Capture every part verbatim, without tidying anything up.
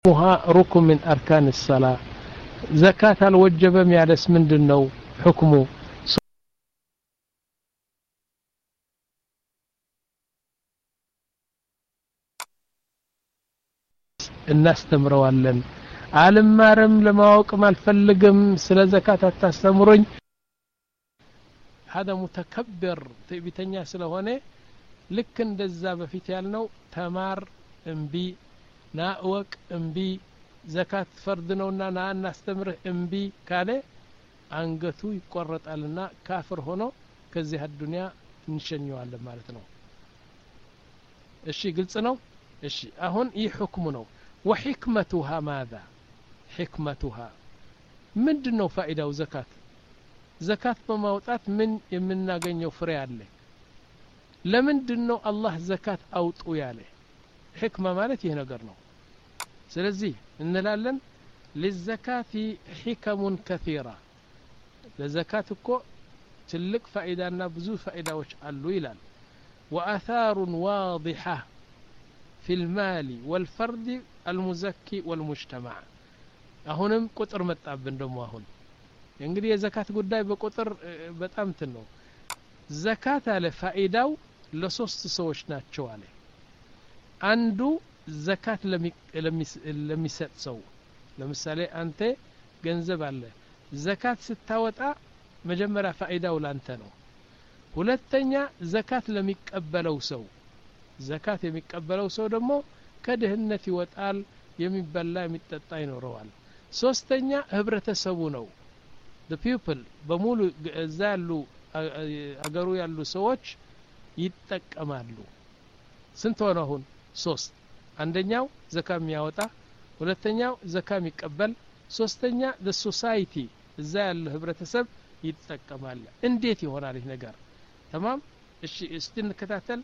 حكمها ركن من أركان الصلاة زكاة الوجبة ميالس من دنو حكمه الناس تمروالن عالم مارم لما وقم الفلقم سلا زكاة التستمرين هذا متكبر تبيتنيا سلا هوني لكن دزا بفيت يالنو تمار انبي ناوك انبي زكاة فردنونا نا نستمره انبي كالي አንገቱ ይቆረጣልና ካፍር ሆኖ ከዚህ الدنيا እንሸኘዋለን ማለት ነው እሺ ግልጽ ነው እሺ አሁን ይህ ሁክሙ ነው وحكمتها ماذا حكمتها ምንድነው ፋይዳው ዘካት ዘካት በማውጣት ምን የምናገኘው ፍሬ አለ ለምንድነው አላህ ዘካት አውጡ ያለ ህክማ ማለት ይሄ ነገር ነው ስለዚህ እንላለን للزكاة حكم كثيرة ለዘካት እኮ ትልቅ ፋይዳና ብዙ ፋይዳዎች አሉ ይላል وآثار واضحة في المال والفرد المزكي والمجتمع አሁንም ቁጥር መጣብን ደሞ አሁን እንግዲህ የዘካት ጉዳይ በቁጥር በጣም ነው ዘካት አለ ፋይዳው ለሶስት ሰዎች ናቸው አለ አንዱ ዘካት ለሚሰጥ ሰው ለምሳሌ አንተ ገንዘብ አለ ዘካት ስታወጣ መጀመሪያ ፋይዳው ላንተ ነው ሁለተኛ ዘካት ለሚቀበለው ሰው ዘካት የሚቀበለው ሰው ደግሞ ከድህነት ይወጣል የሚበላ የሚጠጣ ይኖረዋል ሶስተኛ ህብረተሰቡ ነው the people በሙሉ እዛ ያሉ አገሩ ያሉ ሰዎች ይጠቀማሉ ስንት ሆነ አሁን ሶስት አንደኛው ዘካ የሚያወጣ ሁለተኛው ዘካ የሚቀበል ሶስተኛ the society እዛ ያለ ህብረተሰብ ይጠቀማል እንዴት ይሆናል ይህ ነገር تمام እሺ እስቲ እንከታተል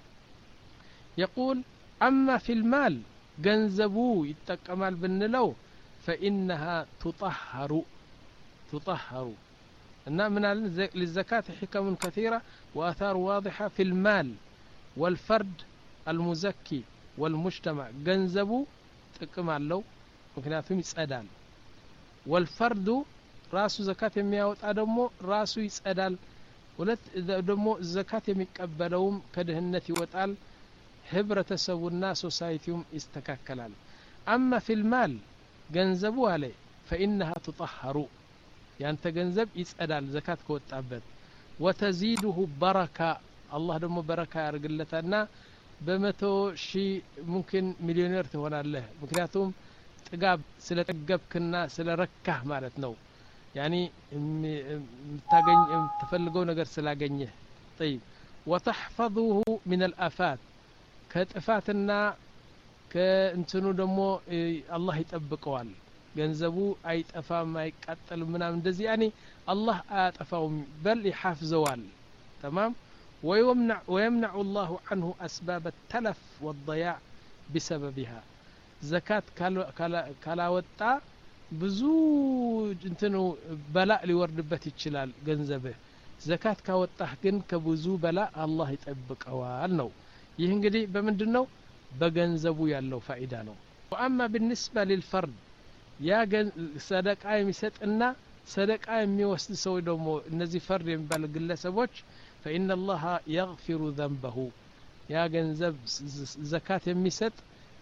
يقول اما في المال ገንዘቡ ይጠቀማል ብንለው فانها تطهر تطهر እና ምን አለ للزكاة حكم كثيرة واثار واضحة في المال والفرد المزكي والمجتمع ገንዘቡ ጥቅም አለው ምክንያቱም ይጸዳል والفرد ራሱ ዘካት የሚያወጣ ደግሞ ራሱ ይጸዳል ሁለት ደግሞ ዘካት የሚቀበለውም ከድህነት ይወጣል ህብረተሰቡና ሶሳይቲውም ይስተካከላል اما في المال ገንዘቡ አለ فانها تطهر ያንተ ገንዘብ ይጸዳል ዘካት ከወጣበት وتزيده بركه الله ደግሞ በረካ ያርግለታልና በመቶ ሺህ ሙምኪን ሚሊዮነር ትሆናለህ ምክንያቱም ጥጋብ ስለተገብክና ስለረካህ ማለት ነው يعني متاغኝ ተፈልገው ነገር ስላገኘህ طيب وتحفظه من الآفات ከጥፋትና ከእንትኑ ደግሞ አላህ ይጠብቀዋል ገንዘቡ አይጠፋም አይቃጠልም ምናም እንደዚህ يعني الله አያጠፋውም بل يحفظዋል تمام ويمنع ويمنع الله عنه أسباب التلف والضياع بسببها زكاة كلا وطا ብዙ እንትኑ በላእ ሊወርድበት ይችላል ገንዘብህ ዘካት ካወጣህ ግን ከብዙ በላእ አላህ ይጠብቀዋል ነው ይህ እንግዲህ በመንድነው በገንዘቡ ያለው ፋይዳ ነው وأما بالنسبة للفرد ያ ሰደቃ የሚሰጥና ሰደቃ የሚወስድ ሰው ደግሞ እነዚህ ፈርድ የሚባሉ ግለሰቦች فإن الله يغفر ذنبه يا ገንዘብ ዘካት የሚሰጥ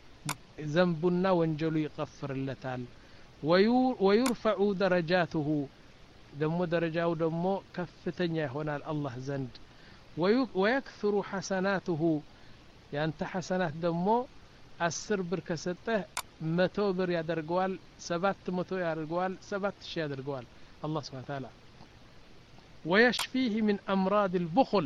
ذنبنا ወንጀሉ ይغفርለታል ويرفع درجاته ደሞ ደረጃው ደሞ ከፍተኛ ይሆናል አላህ ዘንድ ويكثر حسناته ያንተ حسنات ደሞ አስር ብር ከሰጠህ መቶ ብር ያደርገዋል ሰባት መቶ ያደርገዋል ሰባት ሺህ ያደርገዋል አላህ Subhanahu Wa Ta'ala ويشفيه من أمراض البخل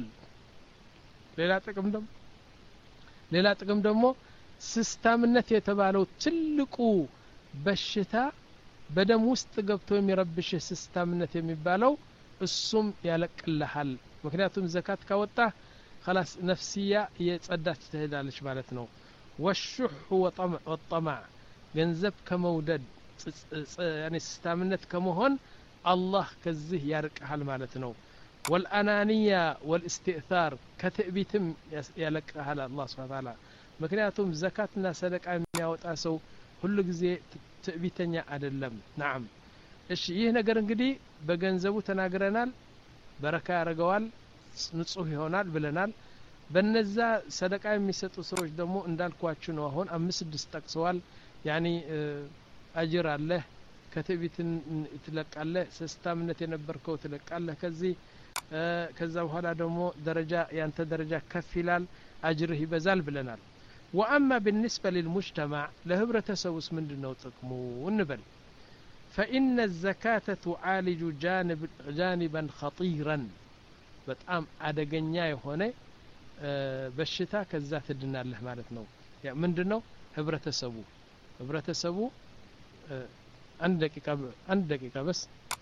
ሌላ ጥቅም ደሞ ሌላ ጥቅም ደሞ ሲስተምነት የተባለው ትልቁ በሽታ በደም ውስጥ ገብቶ የሚረብሽ ሲስተምነት የሚባለው እሱም ያለቅልሃል ምክንያቱም ዘካት ካወጣ خلاص ነፍሲያ የጸዳች ትሄዳለች ማለት ነው والشح وطمع والطمع ገንዘብ ከመውደድ يعني ሲስተምነት ከመሆን الله كزه يرقحل معناتنو والانانيه والاستئثار كتئبيتم يلقحل الله سبحانه وتعالى مكنياتهم زكاتنا صدقه የሚያወጣ ሰው ሁሉ ጊዜ ትዕቢተኛ አይደለም نعم እሺ ይህ ነገር እንግዲህ በገንዘቡ ተናግረናል በረካ ያረጋዋል ንጹህ ይሆናል ብለናል በነዛ ሰደቃ የሚሰጡ ሰዎች ደግሞ እንዳልኳችሁ ነው አሁን አምስት ስድስት ጠቅሰዋል ያኒ አጅር አለ ከትዕቢትን ትለቃለህ ስስታምነት የነበርከው ትለቃለህ ከዚህ ከዛ በኋላ ደግሞ ደረጃ ያንተ ደረጃ ከፍ ይላል አጅርህ ይበዛል ብለናል واما بالنسبه للمجتمع لهبرتسوس ምንድነው ጥቅሙ እንበል فان الزكاه تعالج جانب جانبا خطيرا በጣም አደገኛ የሆነ በሽታ ከዛ ትድናለህ ማለት ነው ያ ምንድነው ህብረተሰቡ ህብረተሰቡ አንድ ደቂቃ አንድ ደቂቃ بس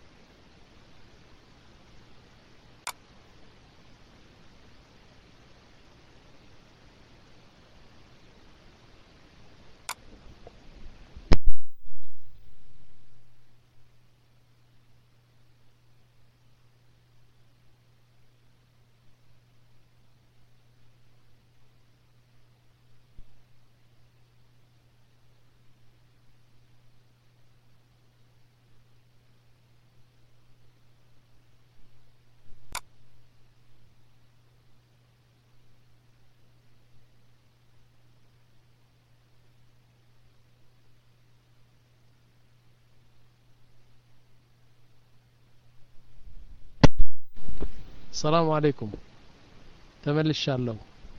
السلام عليكم ተመልሻለሁ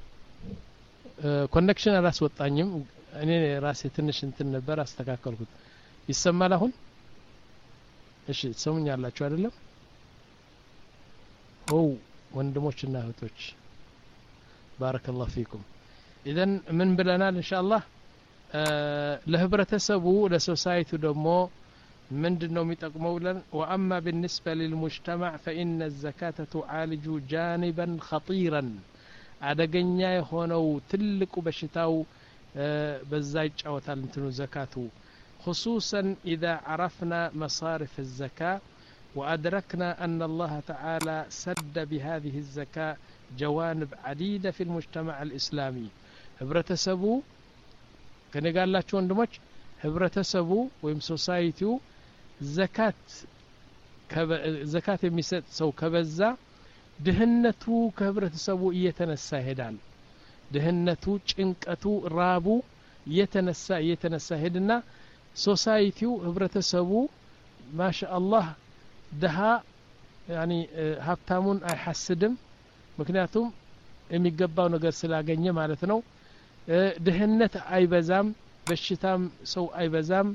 ኮኔክሽን አላስወጣኝም እኔ ራሴ ትንሽ እንትን ነበር አስተካከልኩት ይሰማል አሁን እሺ ትሰሙኛላችሁ አይደለም ኦ ወንድሞችና እህቶች ባረከላሁ ፊኩም ኢዘን ምን ብለናል ኢንሻአላህ ለህብረተሰቡ ለሶሳይቲ ደግሞ ምንድነው የሚጠቅመው ለን واما بالنسبه للمجتمع فان الزكاه تعالج جانبا خطيرا አደገኛ የሆነው ትልቁ በሽታው በዛ ይጫወታል እንትኑ ዘካቱ خصوصا اذا عرفنا مصارف الزكاه وادركنا ان الله تعالى سد بهذه الزكاه جوانب عديده في المجتمع الاسلامي ህብረተሰቡ ከነጋላችሁ ወንድሞች ህብረተሰቡ ወይም ሶሳይቲው ዘካት ዘካት የሚሰጥ ሰው ከበዛ ድህነቱ ከህብረተሰቡ እየተነሳ ይሄዳል ድህነቱ ጭንቀቱ ራቡ እየተነሳ እየተነሳ ሄድና ሶሳይቲው ህብረተሰቡ ማሻአላህ ደሃ يعني ሀብታሙን አይሐስድም ምክንያቱም የሚገባው ነገር ስላገኘ ማለት ነው ድህነት አይበዛም በሽታም ሰው አይበዛም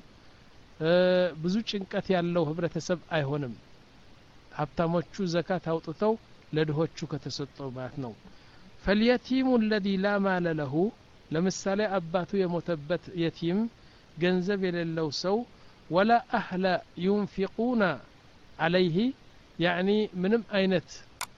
ብዙ ጭንቀት ያለው ህብረተሰብ አይሆንም ሀብታሞቹ ዘካት አውጥተው ለድሆቹ ከተሰጠው ማለት ነው فاليتيم الذي لا مال له ለምሳሌ አባቱ የሞተበት የቲም ገንዘብ የሌለው ሰው ولا اهل ينفقون عليه يعني ምንም አይነት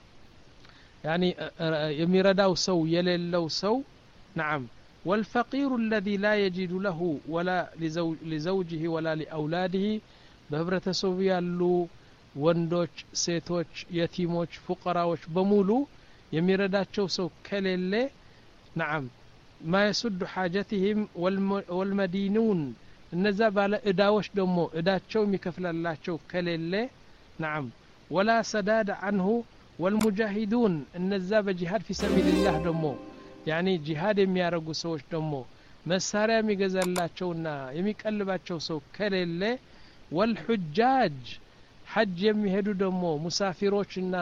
يعني የሚረዳው ሰው የሌለው ሰው نعم والفقير الذي لا يجد له ولا لزوج لزوجه ولا لأولاده بهبرتسب ያሉ ወንዶች ሴቶች የቲሞች ፉቀራዎች በሙሉ የሚረዳቸው ሰው ከሌለ نعم ما يسد حاجتهم والمدينون እነዛ ባለ እዳዎች ደግሞ እዳቸው የሚከፍላላቸው ከሌለ نعم ولا سداد عنه والمجاهدون እነዛ በጂሃድ في سبيل الله ደግሞ يعني جهاد የሚያረጉ ሰዎች ደግሞ መሳሪያ የሚገዛላቸውና የሚቀልባቸው ሰው ከሌለ والحجاج حج የሚሄዱ ደግሞ ሙሳፊሮችና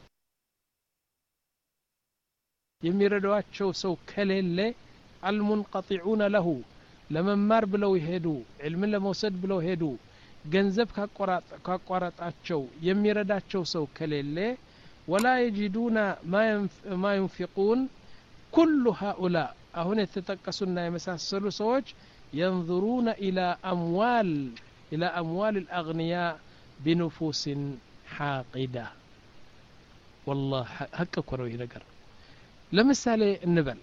የሚረዷቸው ሰው ከሌለ المنقطعون له ለመማር ብለው ይሄዱ علምን ለመውሰድ ብለው ሄዱ ገንዘብ ካቋራጣቸው የሚረዳቸው ሰው ከሌለ ولا يجدون ما ينفقون كل هؤلاء هنا يتتقسون يمساسلوا سوج ينظرون إلى أموال إلى أموال الأغنياء بنفوس حاقدة والله حق كروي نقر لمثالي النبل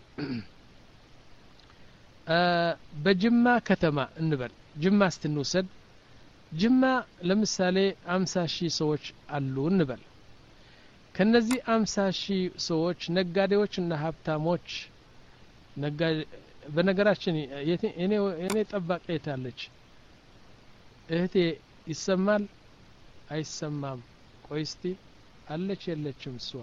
أه بجمع كتما النبل جمع استنوسد جمع لمثالي أمسا شي سوج قالوا النبل ከነዚህ አምሳ ሺህ ሰዎች ነጋዴዎችና ሀብታሞች ነጋዴ በነገራችን እኔ እኔ ጠባቂ ታለች እህቴ ይሰማል አይሰማም ቆይስቲ አለች የለችም እሷ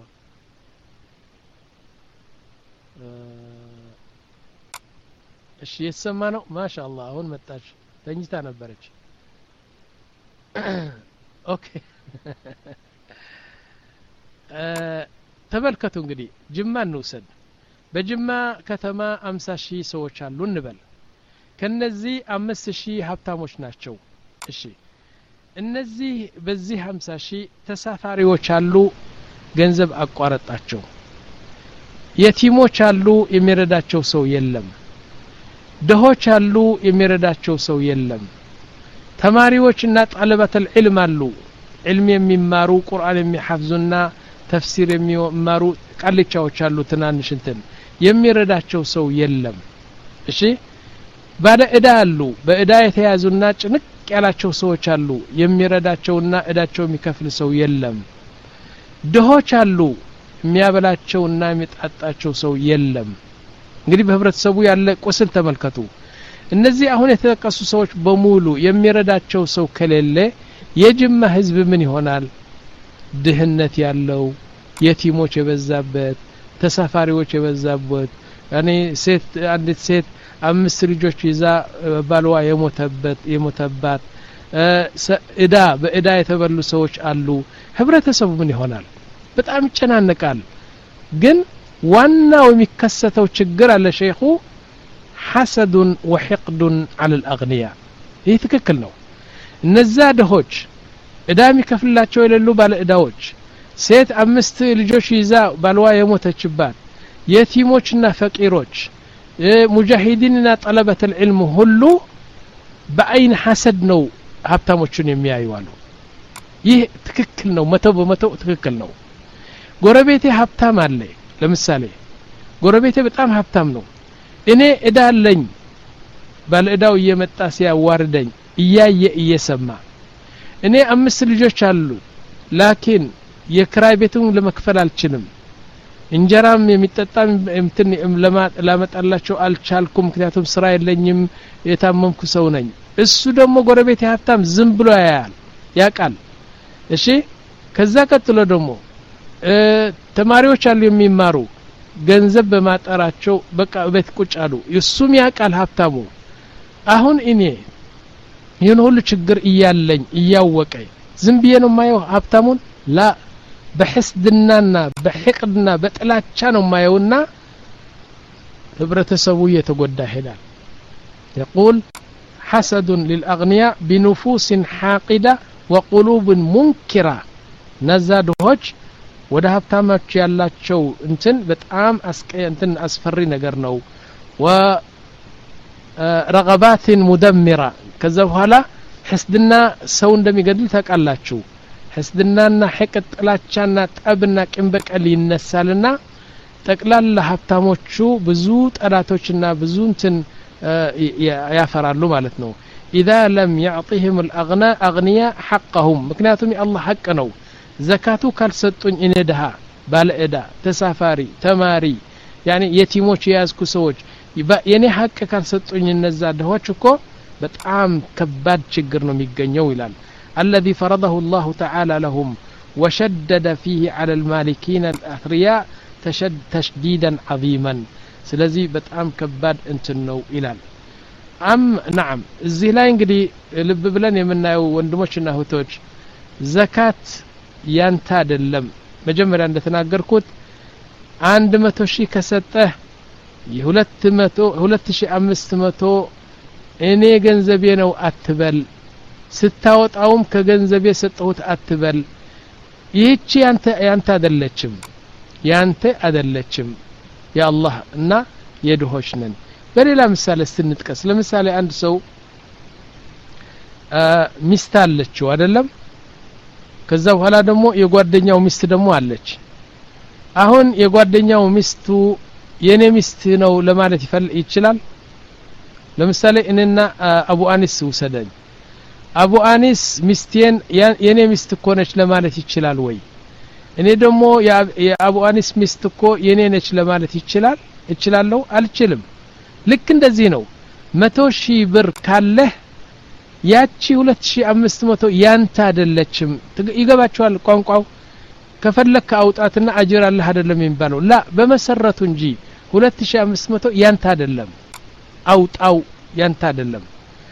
እሺ ይሰማ ነው ማሻአላህ አሁን መጣች ተኝታ ነበረች ኦኬ ተመልከቱ እንግዲህ ጅማ እንውሰድ በጅማ ከተማ አምሳ ሺህ ሰዎች አሉ እንበል ከነዚህ አምስት ሺህ ሀብታሞች ናቸው እሺ እነዚህ በዚህ አምሳ ሺህ ተሳፋሪዎች አሉ ገንዘብ አቋረጣቸው የቲሞች አሉ የሚረዳቸው ሰው የለም ደሆች አሉ የሚረዳቸው ሰው የለም ተማሪዎችና ጣለበተል ዒልም አሉ ዒልም የሚማሩ ቁርአን የሚሐፍዙና ተፍሲር የሚማሩ ቃልቻዎች አሉ ትናንሽ እንትን የሚረዳቸው ሰው የለም እሺ ባለ እዳ አሉ በእዳ የተያዙና ጭንቅ ያላቸው ሰዎች አሉ የሚረዳቸውና እዳቸው የሚከፍል ሰው የለም ደሆች አሉ የሚያበላቸውና የሚጣጣቸው ሰው የለም እንግዲህ በህብረተሰቡ ያለ ቁስል ተመልከቱ እነዚህ አሁን የተጠቀሱ ሰዎች በሙሉ የሚረዳቸው ሰው ከሌለ የጅማ ህዝብ ምን ይሆናል ድህነት ያለው የቲሞች የበዛበት ተሳፋሪዎች የበዛበት ያኔ ሴት አንዲት ሴት አምስት ልጆች ይዛ ባልዋ የሞተበት የሞተባት እዳ በእዳ የተበሉ ሰዎች አሉ ህብረተሰቡ ምን ይሆናል በጣም ይጨናነቃል ግን ዋናው የሚከሰተው ችግር አለ ሸይኹ حسد وحقد على الأغنياء ይህ ትክክል ነው እነዛ ደሆች እዳ የሚከፍላቸው የሌሉ ባለ እዳዎች ሴት አምስት ልጆች ይዛ ባልዋ የሞተችባት የቲሞችና ፈቂሮች ሙጃሂዲንና ጠለበት العلم ሁሉ በአይን ሐሰድ ነው ሀብታሞችን የሚያዩዋሉ ይህ ትክክል ነው መቶ በመቶ ትክክል ነው ጎረቤቴ ሀብታም አለ ለምሳሌ ጎረቤቴ በጣም ሀብታም ነው እኔ እዳ አለኝ ባለ እዳው እየመጣ ሲያዋርደኝ እያየ እየሰማ እኔ አምስት ልጆች አሉ ላኪን የክራይ ቤቱን ለመክፈል አልችልም እንጀራም የሚጠጣም እንትን ለማጣላቸው አልቻልኩም ምክንያቱም ስራ የለኝም የታመምኩ ሰው ነኝ እሱ ደግሞ ጎረቤቴ ሀብታም ዝም ብሎ ያያል ያቃል እሺ ከዛ ቀጥሎ ደግሞ ተማሪዎች አሉ የሚማሩ ገንዘብ በማጠራቸው በቃ ቤት ቁጭ አሉ እሱም ያቃል ሀብታሙ አሁን እኔ ይሄን ሁሉ ችግር እያለኝ እያወቀ ዝም ብዬ ነው ማየው ሀብታሙን ላ በሕስድናና በሕቅድና በጥላቻ ነው ማየውና ህብረተሰቡ እየተጎዳ ይሄዳል يقول حسد للأغنياء بنفوس حاقدة وقلوب منكرة نزادوج ወደ ሀብታሞች ያላቸው እንትን በጣም አስቀ እንትን አስፈሪ ነገር ነው ورغبات مدمرة ከዛ በኋላ ሕስድና ሰው እንደሚገድል ታውቃላችሁ ሕስድናና ሕቅድ ጥላቻና ጠብና ቅንበቀል ይነሳልና ጠቅላላ ሀብታሞቹ ብዙ ጠላቶችና ብዙ እንትን ያፈራሉ ማለት ነው إذا لم يعطيهم الأغنياء أغنياء حقهم ምክንያቱም የአላህ ሐቅ ነው ዘካቱ ካልሰጡኝ እኔ ደሃ ባለ እዳ ተሳፋሪ ተማሪ ያኒ የቲሞች ያዝኩ ሰዎች የኔ ሐቅ ካልሰጡኝ እነዛ ደሆች እኮ በጣም ከባድ ችግር ነው የሚገኘው ይላል الذي فرضه الله تعالى لهم وشدد فيه على المالكين الأثرياء تشد تشديدا عظيما ስለዚህ በጣም ከባድ እንትን ነው ይላል አም نعم እዚህ ላይ እንግዲህ ልብ ብለን የምናየው ወንድሞችና እህቶች ዘካት ያንተ አይደለም መጀመሪያ እንደተናገርኩት አንድ መቶ ሺህ ከሰጠህ የሁለት መቶ ሁለት ሺህ አምስት መቶ እኔ ገንዘቤ ነው አትበል ስታወጣውም ከገንዘቤ ሰጠሁት አትበል ይህቺ ያንተ ያንተ አይደለችም ያንተ አይደለችም ያአላህ እና የድሆች ነን በሌላ ምሳሌ ስንጥቀስ ለምሳሌ አንድ ሰው ሚስት አለችው አይደለም ከዛ በኋላ ደግሞ የጓደኛው ሚስት ደግሞ አለች አሁን የጓደኛው ሚስቱ የኔ ሚስት ነው ለማለት ይፈል ይችላል ለምሳሌ እነና አቡ አኒስ ወሰደኝ አቡ አኒስ ሚስቴን የኔ ሚስት ኮነች ለማለት ይችላል ወይ እኔ ደግሞ የአቡ አኒስ ሚስት እኮ የኔ ነች ለማለት ይችላል እችላለሁ አልችልም ልክ እንደዚህ ነው መቶ ሺህ ብር ካለህ ያቺ ሁለት ሺህ አምስት መቶ ያንተ አይደለችም ይገባቸዋል ቋንቋው ከፈለክ አውጣትና አጅር አለህ አይደለም የሚባለው ላ በመሰረቱ እንጂ ሁለት ሺህ አምስት መቶ ያንተ አይደለም አውጣው ያንተ አይደለም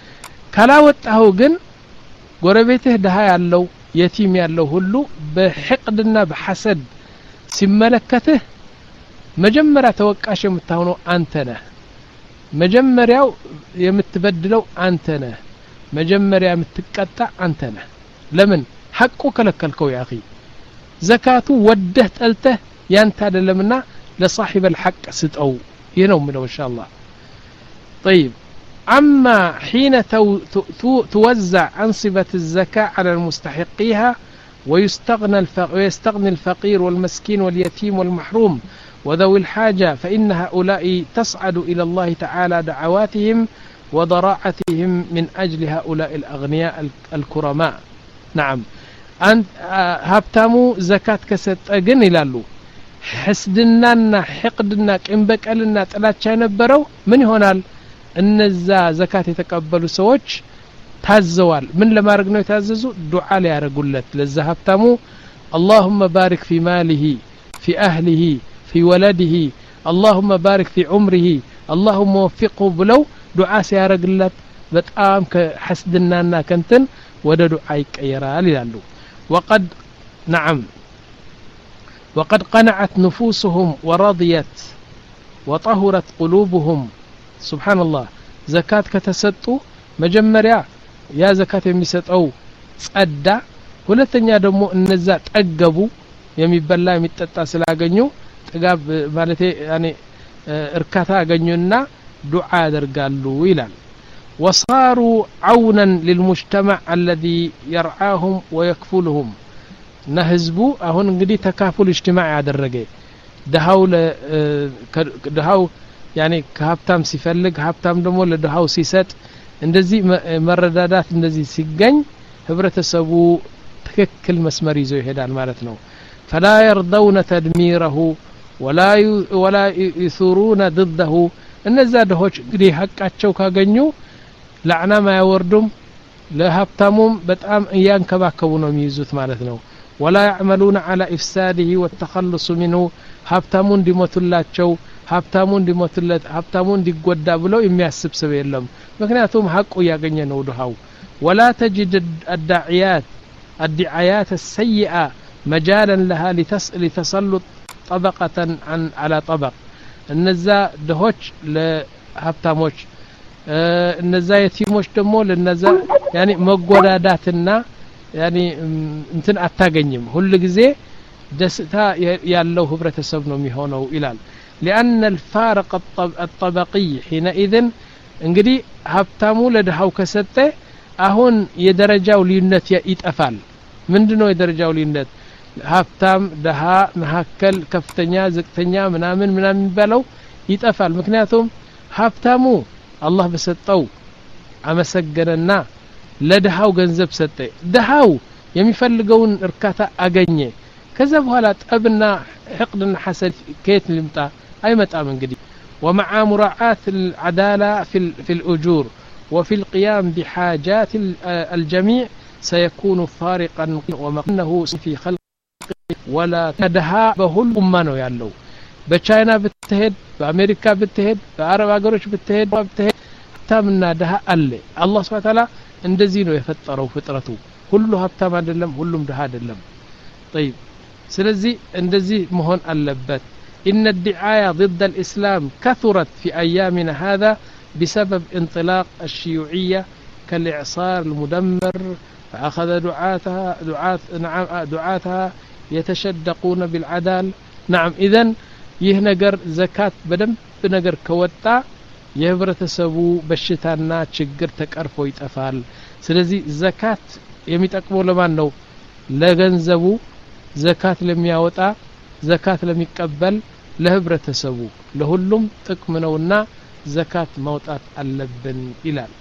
ካላወጣው ግን ጎረቤትህ ደሃ ያለው የቲም ያለው ሁሉ በሕቅድና በሐሰድ ሲመለከትህ መጀመሪያ ተወቃሽ የምትሆነው አንተ ነህ መጀመሪያው የምትበድለው አንተ ነህ መጀመሪያ የምትቀጣ አንተ ነህ ለምን ሐቁ ከለከልከው ያ اخي ዘካቱ ወደህ ጠልተህ ያንተ አይደለምና ለصاحب الحق ስጠው ይነው ምነው ኢንሻአላህ طيب اما حين توزع انصبة الزكاة على المستحقيها ويستغنى ويستغني الفقير والمسكين واليتيم والمحروم وذوي الحاجة فإن هؤلاء تصعد إلى الله تعالى دعواتهم وضراعتهم من أجل هؤلاء الأغنياء الكرماء نعم أنت هبتامو زكاة كست أجن إلالو حسدنا حقدنا كإنبكالنا تلاتشا نبرو من هنا النزا زكاة يتقبلوا سوتش تهزوال من لما رقنوا يتهززوا دعاء ليارقولت لزا هبتامو اللهم بارك في ماله في أهله في ولده اللهم بارك في عمره اللهم وفقه بلو دعاء سيارقلت بتقام كحسدنا كنتن ودا دعاء يقيرال يلالو وقد نعم وقد قنعت نفوسهم ورضيت وطهرت قلوبهم سبحان الله زكاة كتسطو مجمريا يا زكاة يمسطو صدا ሁለተኛ ደግሞ እነዛ ጠገቡ የሚበላ የሚጠጣ ስላገኙ ጥጋብ ማለት ያኔ እርካታ አገኙና ዱዓ ያደርጋሉ ይላል وصاروا عونا للمجتمع الذي يرعاهم ويكفلهم نهزبو አሁን እንግዲህ ተካፉል اجتماع ያደረገ ደሃው ደሃው ያኔ ከሀብታም ሲፈልግ ሀብታም ደግሞ ለደሃው ሲሰጥ እንደዚህ መረዳዳት እንደዚህ ሲገኝ ህብረተሰቡ ትክክል መስመር ይዞ ይሄዳል ማለት ነው فلا يرضون تدميره ولا ولا يثورون ضده እነዛ ደሆች እንግዲህ ሐቃቸው ካገኙ ለዓና ማያወርዱም ለሀብታሙም በጣም ያንከባከቡ ነው የሚይዙት ማለት ነው ولا يعملون على افساده والتخلص منه ሀብታሙ እንዲሞቱላቸው ሀብታሙ እንዲሞቱለት ሀብታሙ እንዲጎዳ ብለው የሚያስብ ሰው የለም ምክንያቱም ሐቁ ያገኘ ነው ደሃው ولا تجد الداعيات الدعايات السيئة مجالا لها لتسلط طبقة عن على طبق እነዛ ደሆች ለሀብታሞች እነዛ የቲሞች ደግሞ ለነዛ ያኒ መጎዳዳትና ያኒ እንትን አታገኝም ሁሉ ጊዜ ደስታ ያለው ህብረተሰብ ነው የሚሆነው ይላል لأن الفارق الطبقي حينئذ እንግዲህ ሀብታሙ ለደሃው ከሰጠ አሁን የደረጃው ልዩነት ይጠፋል ምንድነው የደረጃው ልዩነት ሀብታም ደሃ መሐከል ከፍተኛ ዝቅተኛ ምናምን ምናምን ባለው ይጠፋል ምክንያቱም ሀብታሙ አላህ በሰጠው አመሰገነና ለደሃው ገንዘብ ሰጠ ደሃው የሚፈልገውን እርካታ አገኘ ከዛ በኋላ ጠብና حقدና ሐሰድ ከየት ሊምጣ አይመጣም እንግዲህ ومع مراعاة العدالة في في الأجور وفي القيام بحاجات الجميع سيكون فارقا ومقنه في خلق ولا تدها بهل أمة ነው ያለው በቻይና ብትሄድ በአሜሪካ ብትሄድ በአረብ ሀገሮች ብትሄድ ብትሄድ ሀብታምና ደሃ አለ አላህ Subhanahu Ta'ala እንደዚህ ነው የፈጠረው ፍጥረቱ ሁሉ ሀብታም አይደለም ሁሉም ደሃ አይደለም طيب ስለዚህ እንደዚህ መሆን አለበት إن الدعاية ضد الإسلام كثرت في أيامنا هذا بسبب انطلاق الشيوعية كالإعصار المدمر فأخذ دعاتها دعاة نعم دعاتها يتشدقون بالعدال نعم إذن ይህ ነገር ዘካት በደንብ ነገር ከወጣ የህብረተሰቡ በሽታና ችግር ተቀርፎ ይጠፋል ስለዚህ ዘካት የሚጠቅመው ለማን ነው ለገንዘቡ ዘካት ለሚያወጣ ዘካት ለሚቀበል ለህብረተሰቡ ለሁሉም ጥቅም ነውና ዘካት ማውጣት አለብን ይላል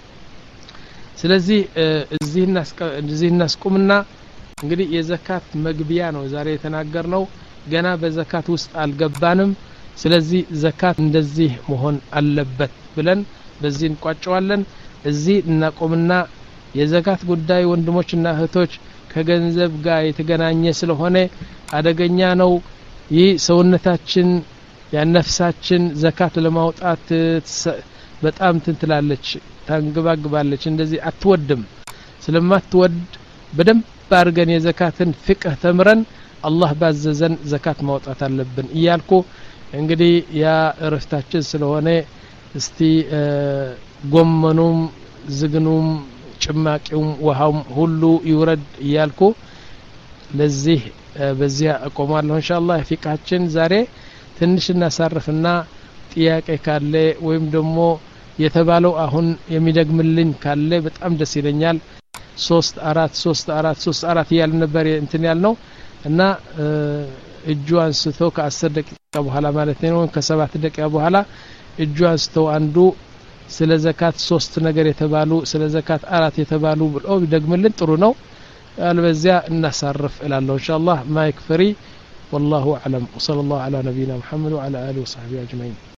ስለዚህ እዚህ እዚህ እናስቆምና እንግዲህ የዘካት መግቢያ ነው ዛሬ የተናገርነው ገና በዘካት ውስጥ አልገባንም ስለዚህ ዘካት እንደዚህ መሆን አለበት ብለን በዚህ እንቋጨዋለን እዚህ እናቆምና የዘካት ጉዳይ ወንድሞችና እህቶች ከገንዘብ ጋር የተገናኘ ስለሆነ አደገኛ ነው ይህ ሰውነታችን ያነፍሳችን ዘካት ለማውጣት በጣም ትንትላለች ታንግባግባለች እንደዚህ አትወድም ስለማትወድ በደንብ ባርገን የዘካትን ፍቅህ ተምረን አላህ ባዘዘን ዘካት ማውጣት አለብን እያልኩ እንግዲህ ያ እረፍታችን ስለሆነ እስቲ ጎመኑም ዝግኑም ጭማቂውም ውሃውም ሁሉ ይውረድ እያልኩ ለዚህ በዚህ አቆማለሁ ኢንሻአላህ ፍቅሃችን ዛሬ ትንሽ እናሳርፍና ጥያቄ ካለ ወይም ደግሞ የተባለው አሁን የሚደግምልኝ ካለ በጣም ደስ ይለኛል ሶስት አራት ሶስት አራት ሶስት አራት ያል ነበር እንትን ያልነው እና እጁ አንስቶ ከ10 ደቂቃ በኋላ ማለት ነው ከ7 ደቂቃ በኋላ እጁ አንስቶ አንዱ ስለ ዘካት ሶስት ነገር የተባሉ ስለ ዘካት አራት የተባሉ ብሎ ቢደግምልን ጥሩ ነው አልበዚያ እናሳርፍ እላለሁ ኢንሻአላህ ማይክ ፍሪ والله اعلم وصلى الله على نبينا محمد وعلى اله وصحبه اجمعين